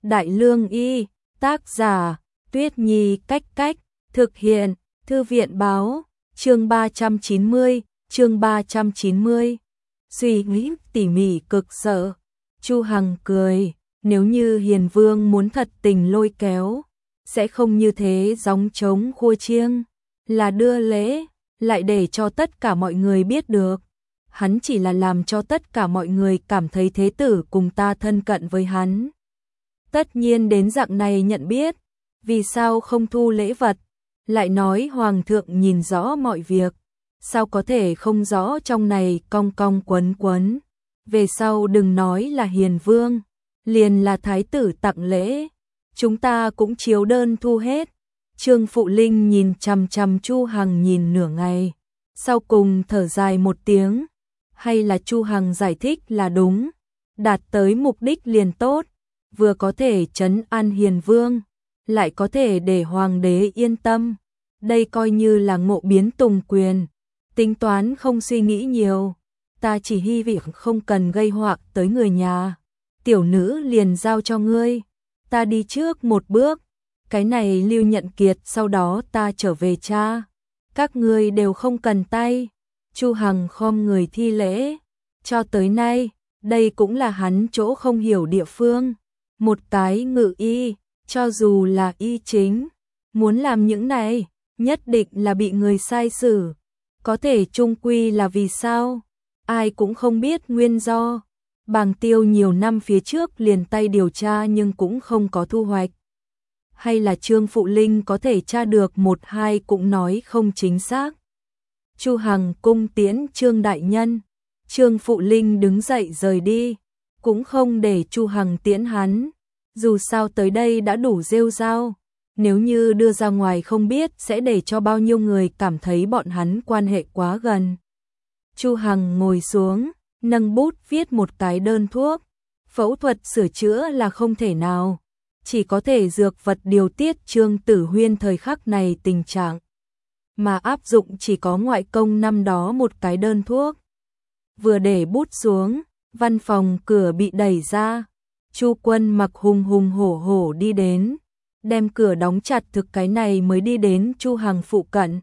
Đại Lương Y, tác giả, Tuyết Nhi Cách Cách, thực hiện, Thư viện Báo, chương 390. Suy nghĩ tỉ mỉ cực sợ. Chu Hằng cười, nếu như Hiền Vương muốn thật tình lôi kéo, sẽ không như thế gióng trống khua chiêng, là đưa lễ, lại để cho tất cả mọi người biết được. Hắn chỉ là làm cho tất cả mọi người cảm thấy thế tử cùng ta thân cận với hắn. Tất nhiên đến dạng này nhận biết, vì sao không thu lễ vật, lại nói Hoàng thượng nhìn rõ mọi việc, sao có thể không rõ trong này cong cong quấn quấn. Về sau đừng nói là Hiền Vương, liền là thái tử tặng lễ, chúng ta cũng chiếu đơn thu hết. Trương Phụ Linh nhìn chằm chằm Chu Hằng nhìn nửa ngày, sau cùng thở dài một tiếng, hay là Chu Hằng giải thích là đúng, đạt tới mục đích liền tốt, vừa có thể trấn an Hiền Vương, lại có thể để hoàng đế yên tâm. Đây coi như là ngộ biến tùng quyền, tính toán không suy nghĩ nhiều, ta chỉ hy vọng không cần gây họa tới người nhà. Tiểu nữ liền giao cho ngươi, ta đi trước một bước, cái này Lưu Nhận Kiệt sau đó ta trở về cha, các ngươi đều không cần tay. Chu Hằng khom người thi lễ, cho tới nay, đây cũng là hắn chỗ không hiểu địa phương. Một cái ngự y, cho dù là y chính, muốn làm những này, nhất định là bị người sai xử. Có thể chung quy là vì sao? Ai cũng không biết nguyên do. Bàng Tiêu nhiều năm phía trước liền tay điều tra nhưng cũng không có thu hoạch. Hay là Trương Phụ Linh có thể tra được một hai cũng nói không chính xác. Chu Hằng cung tiễn Trương đại nhân, Trương Phụ Linh đứng dậy rời đi, cũng không để Chu Hằng tiễn hắn, dù sao tới đây đã đủ rêu rao, nếu như đưa ra ngoài không biết sẽ để cho bao nhiêu người cảm thấy bọn hắn quan hệ quá gần. Chu Hằng ngồi xuống, nâng bút viết một cái đơn thuốc, phẫu thuật sửa chữa là không thể nào, chỉ có thể dược vật điều tiết Trương Tử Huyên thời khắc này tình trạng, mà áp dụng chỉ có ngoại công năm đó một cái đơn thuốc. Vừa để bút xuống, văn phòng cửa bị đẩy ra, Chu Quân mặc hùng hùng hổ hổ đi đến, đem cửa đóng chặt thực cái này mới đi đến Chu Hằng phụ cận.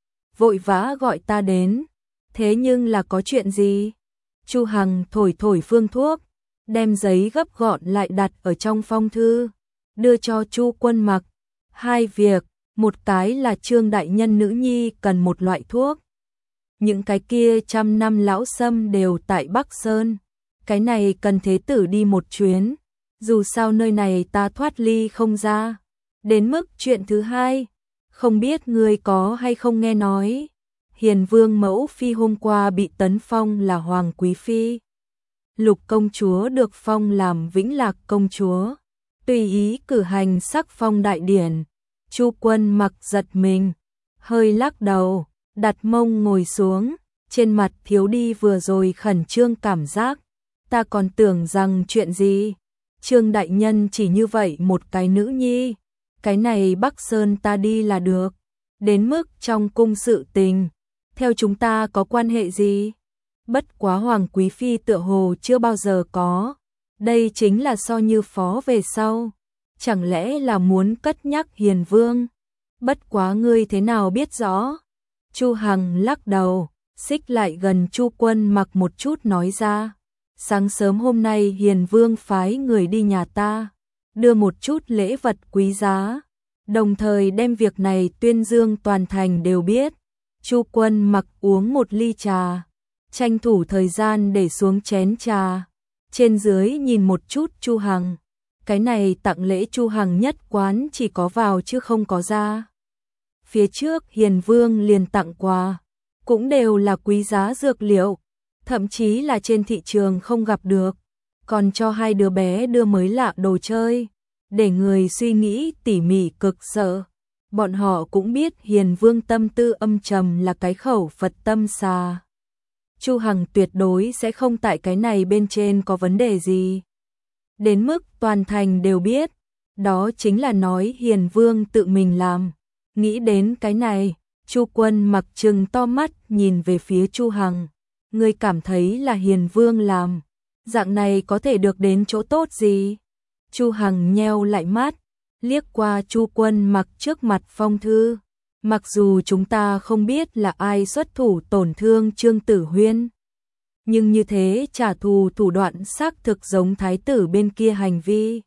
Vội vã gọi ta đến, thế nhưng là có chuyện gì? Chu Hằng thổi thổi phương thuốc, đem giấy gấp gọn lại đặt ở trong phong thư, đưa cho Chu Quân mặc. Hai việc, một cái là Trương đại nhân nữ nhi cần một loại thuốc. Những cái kia 100 năm lão sâm đều tại Bắc Sơn, cái này cần thế tử đi một chuyến, dù sao nơi này ta thoát ly không ra. Đến mức chuyện thứ hai, không biết ngươi có hay không nghe nói, Hiền Vương mẫu phi hôm qua bị tấn phong là Hoàng Quý Phi. Lục công chúa được phong làm Vĩnh Lạc công chúa, tùy ý cử hành sắc phong đại điển. Chu Quân mặc giật mình, hơi lắc đầu, đặt mông ngồi xuống, trên mặt thiếu đi vừa rồi khẩn trương cảm giác. Ta còn tưởng rằng chuyện gì, Trương đại nhân chỉ như vậy một cái nữ nhi, cái này Bắc Sơn ta đi là được, đến mức trong cung sự tình, theo chúng ta có quan hệ gì? Bất quá Hoàng Quý Phi tựa hồ chưa bao giờ có, đây chính là so như phó về sau, chẳng lẽ là muốn cất nhắc Hiền Vương? Bất quá ngươi thế nào biết rõ? Chu Hằng lắc đầu, xích lại gần Chu Quân mặc một chút nói ra, sáng sớm hôm nay Hiền Vương phái người đi nhà ta, đưa một chút lễ vật quý giá, đồng thời đem việc này tuyên dương toàn thành đều biết. Chu Quân mặc uống một ly trà, tranh thủ thời gian để xuống chén trà, trên dưới nhìn một chút Chu Hằng. Cái này tặng lễ Chu Hằng nhất quán chỉ có vào chứ không có ra. Phía trước Hiền Vương liền tặng quà, cũng đều là quý giá dược liệu, thậm chí là trên thị trường không gặp được, còn cho hai đứa bé đưa mới lạ đồ chơi, để người suy nghĩ tỉ mỉ cực sợ. Bọn họ cũng biết Hiền Vương tâm tư âm trầm là cái khẩu Phật tâm xà. Chu Hằng tuyệt đối sẽ không tại cái này bên trên có vấn đề gì. Đến mức toàn thành đều biết, đó chính là nói Hiền Vương tự mình làm. Nghĩ đến cái này, Chu Quân mặc trừng to mắt nhìn về phía Chu Hằng. Ngươi cảm thấy là Hiền Vương làm, dạng này có thể được đến chỗ tốt gì? Chu Hằng nheo lại mắt, liếc qua Chu Quân Mặc trước mặt phong thư. Mặc dù chúng ta không biết là ai xuất thủ tổn thương Trương Tử Huyên, nhưng như thế trả thù thủ đoạn xác thực giống thái tử bên kia hành vi.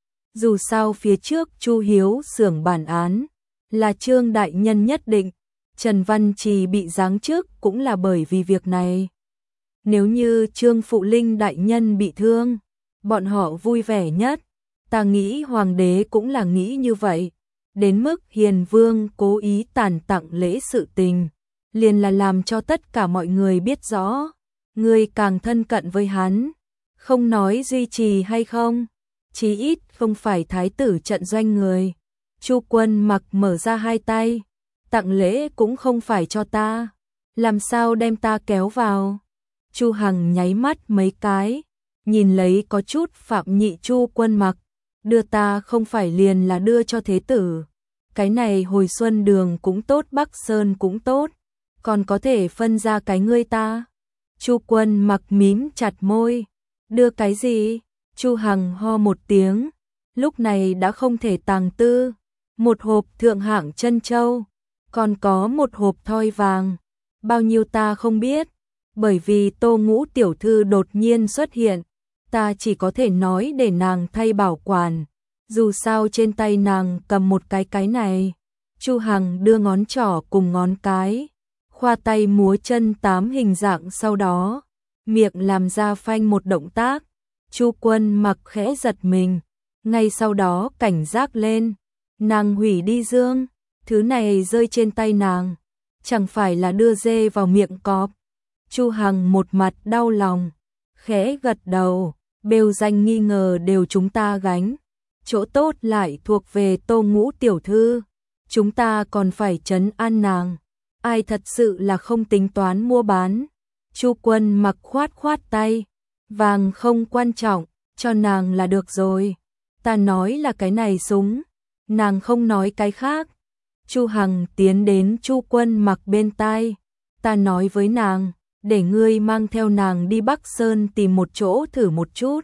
Dù sao phía trước Chu Hiếu xưởng bản án là Trương đại nhân nhất định, Trần Văn Trì bị giáng chức cũng là bởi vì việc này. Nếu như Trương Phụ Linh đại nhân bị thương, bọn họ vui vẻ nhất. Ta nghĩ hoàng đế cũng là nghĩ như vậy. Đến mức Hiền Vương cố ý tàn tặng lễ sự tình, liền là làm cho tất cả mọi người biết rõ, người càng thân cận với hắn, không nói duy trì hay không, chí ít không phải thái tử trận doanh người. Chu Quân Mặc mở ra hai tay, tặng lễ cũng không phải cho ta, làm sao đem ta kéo vào. Chu Hằng nháy mắt mấy cái, nhìn lấy có chút phạm nhị Chu Quân Mặc, đưa ta không phải liền là đưa cho thế tử. Cái này hồi xuân đường cũng tốt, Bắc Sơn cũng tốt, còn có thể phân ra cái ngươi ta. Chu Quân Mặc mím chặt môi, đưa cái gì? Chu Hằng ho một tiếng, lúc này đã không thể tàng tư. Một hộp thượng hạng chân châu, còn có một hộp thoi vàng. Bao nhiêu ta không biết, bởi vì Tô Ngũ tiểu thư đột nhiên xuất hiện, ta chỉ có thể nói để nàng thay bảo quản. Dù sao trên tay nàng cầm một cái này. Chu Hằng đưa ngón trỏ cùng ngón cái, khoa tay múa chân 8 hình dạng, sau đó miệng làm ra phanh một động tác. Chu Quân Mặc khẽ giật mình, ngay sau đó cảnh giác lên. Nàng hủy đi dương, thứ này rơi trên tay nàng, chẳng phải là đưa dê vào miệng cọp. Chu Hằng một mặt đau lòng, khẽ gật đầu, bêu danh nghi ngờ đều chúng ta gánh, chỗ tốt lại thuộc về Tô Ngũ tiểu thư, chúng ta còn phải trấn an nàng, ai thật sự là không tính toán mua bán. Chu Quân Mặc khoát khoát tay, vàng không quan trọng, cho nàng là được rồi. Ta nói là cái này súng, nàng không nói cái khác. Chu Hằng tiến đến Chu Quân Mặc bên tai, ta nói với nàng, để ngươi mang theo nàng đi Bắc Sơn tìm một chỗ thử một chút.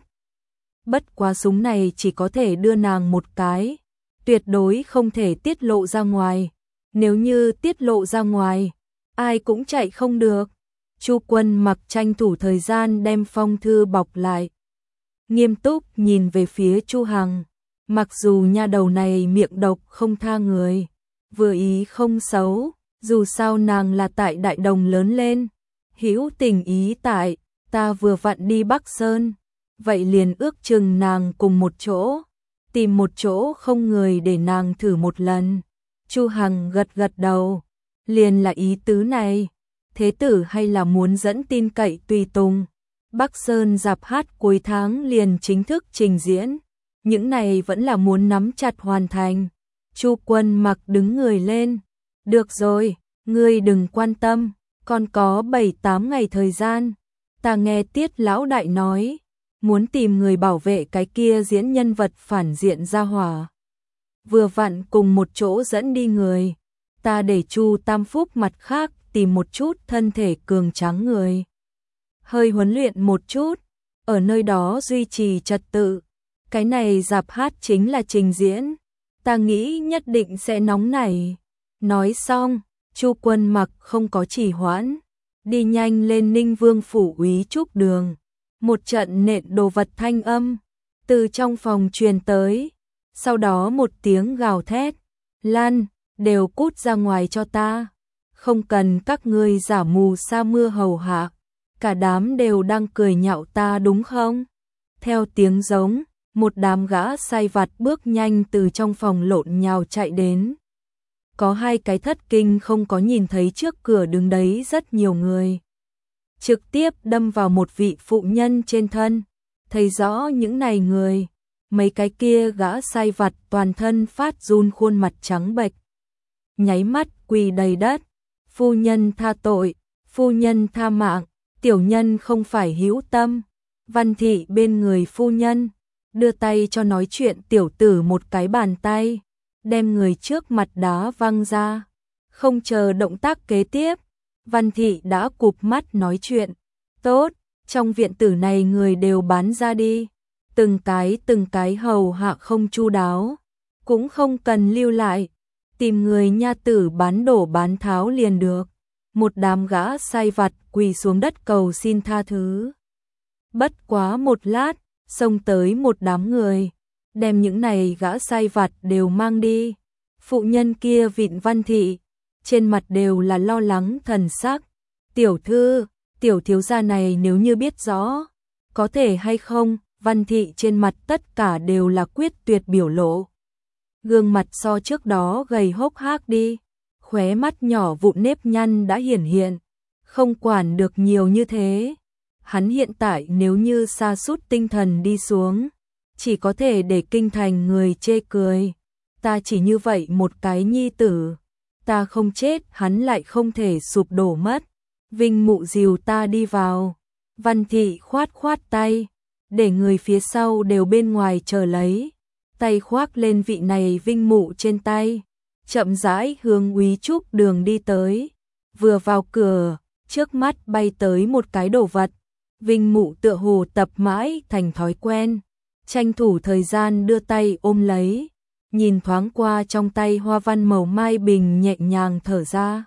Bất quá súng này chỉ có thể đưa nàng một cái, tuyệt đối không thể tiết lộ ra ngoài. Nếu như tiết lộ ra ngoài, ai cũng chạy không được. Chu Quân Mặc tranh thủ thời gian đem phong thư bọc lại, nghiêm túc nhìn về phía Chu Hằng. Mặc dù nha đầu này miệng độc không tha người, vừa ý không xấu, dù sao nàng là tại Đại Đồng lớn lên, hữu tình ý tại, ta vừa vặn đi Bắc Sơn, vậy liền ước chừng nàng cùng một chỗ, tìm một chỗ không người để nàng thử một lần. Chu Hằng gật gật đầu, liền là ý tứ này. Thế tử hay là muốn dẫn tin cậy tùy tùng. Bắc Sơn rạp hát cuối tháng liền chính thức trình diễn, những này vẫn là muốn nắm chặt hoàn thành. Chu Quân Mặc đứng người lên, được rồi, ngươi đừng quan tâm, còn có 7-8 ngày thời gian. Ta nghe Tiết lão đại nói, muốn tìm người bảo vệ cái kia diễn nhân vật phản diện ra hỏa, vừa vặn cùng một chỗ dẫn đi người. Ta để Chu Tam Phúc mặt khác tìm một chút thân thể cường tráng người, hơi huấn luyện một chút, ở nơi đó duy trì trật tự. Cái này rạp hát chính là trình diễn, ta nghĩ nhất định sẽ nóng nảy. Nói xong, Chu Quân Mặc không có trì hoãn, đi nhanh lên Ninh Vương phủ úy trúc đường. Một trận nện đồ vật thanh âm từ trong phòng truyền tới, sau đó một tiếng gào thét, Lan, đều cút ra ngoài cho ta, không cần các ngươi giả mù sa mưa hầu hạ, cả đám đều đang cười nhạo ta đúng không? Theo tiếng giống, một đám gã sai vặt bước nhanh từ trong phòng lộn nhào chạy đến. Có hai cái thất kinh không có nhìn thấy trước cửa đứng đấy rất nhiều người, trực tiếp đâm vào một vị phụ nhân trên thân. Thấy rõ những này người, mấy cái kia gã sai vặt toàn thân phát run, khuôn mặt trắng bệch, nháy mắt quỳ đầy đất. Phu nhân tha tội, phu nhân tha mạng, tiểu nhân không phải hữu tâm. Văn thị bên người phu nhân đưa tay cho nói chuyện tiểu tử một cái bàn tay, đem người trước mặt đá văng ra. Không chờ động tác kế tiếp, Văn thị đã cụp mắt nói chuyện, tốt, trong viện tử này người đều bán ra đi, từng cái hầu hạ không chu đáo, cũng không cần lưu lại, tìm người nha tử bán đổ bán tháo liền được. Một đám gã sai vặt quỳ xuống đất cầu xin tha thứ. Bất quá một lát, xông tới một đám người, đem những này gã sai vặt đều mang đi. Phụ nhân kia vịn Văn Thị, trên mặt đều là lo lắng thần sắc. Tiểu thư, tiểu thiếu gia này nếu như biết rõ, có thể hay không? Văn Thị trên mặt tất cả đều là quyết tuyệt biểu lộ. Gương mặt so trước đó gầy hốc hác đi, khóe mắt nhỏ vụn nếp nhăn đã hiển hiện, không quản được nhiều như thế. Hắn hiện tại nếu như sa sút tinh thần đi xuống, chỉ có thể để kinh thành người chê cười. Ta chỉ như vậy một cái nhi tử, ta không chết hắn lại không thể sụp đổ mất. Vinh Mụ dìu ta đi vào. Văn Thị khoát khoát tay, để người phía sau đều bên ngoài chờ lấy, tay khoác lên vị này Vinh Mụ trên tay, chậm rãi hướng Úy Trúc đường đi tới. Vừa vào cửa, trước mắt bay tới một cái đồ vật, Vinh Mụ tựa hồ tập mãi thành thói quen, tranh thủ thời gian đưa tay ôm lấy, nhìn thoáng qua trong tay hoa văn màu mai bình nhẹ nhàng thở ra,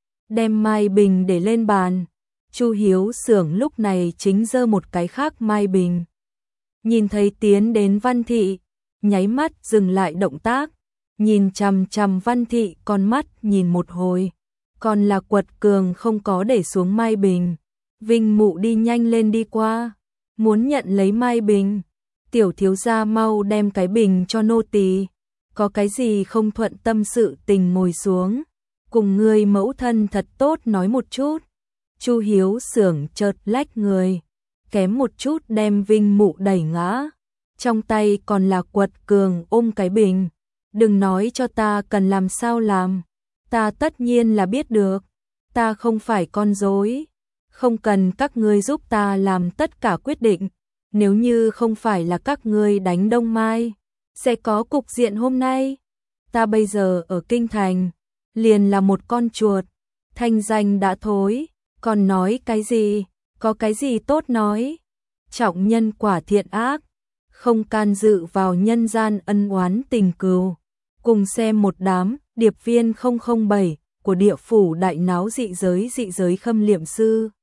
đem mai bình để lên bàn. Chu Hiếu Xưởng lúc này chính giơ một cái khác mai bình, nhìn thấy tiến đến Văn Thị, nháy mắt dừng lại động tác, nhìn chằm chằm Văn Thị con mắt nhìn một hồi, còn là quật cường không có để xuống mai bình. Vinh Mụ đi nhanh lên đi qua, muốn nhận lấy mai bình. Tiểu thiếu gia mau đem cái bình cho nô tỳ, có cái gì không thuận tâm sự tình ngồi xuống, cùng người mẫu thân thật tốt nói một chút. Chu Hiếu Xưởng chợt lách người, kém một chút đem Vinh Mụ đẩy ngã, trong tay còn là quật cường ôm cái bình. Đừng nói cho ta cần làm sao làm, ta tất nhiên là biết được, ta không phải con rối, không cần các ngươi giúp ta làm tất cả quyết định, nếu như không phải là các ngươi đánh Đông Mai, sẽ có cục diện hôm nay. Ta bây giờ ở kinh thành, liền là một con chuột, thanh danh đã thối, còn nói cái gì, có cái gì tốt nói. Trọng nhân quả thiện ác, không can dự vào nhân gian ân oán tình cừu. Cùng xem một đám điệp viên 007 của địa phủ đại náo dị giới khâm liệm sư.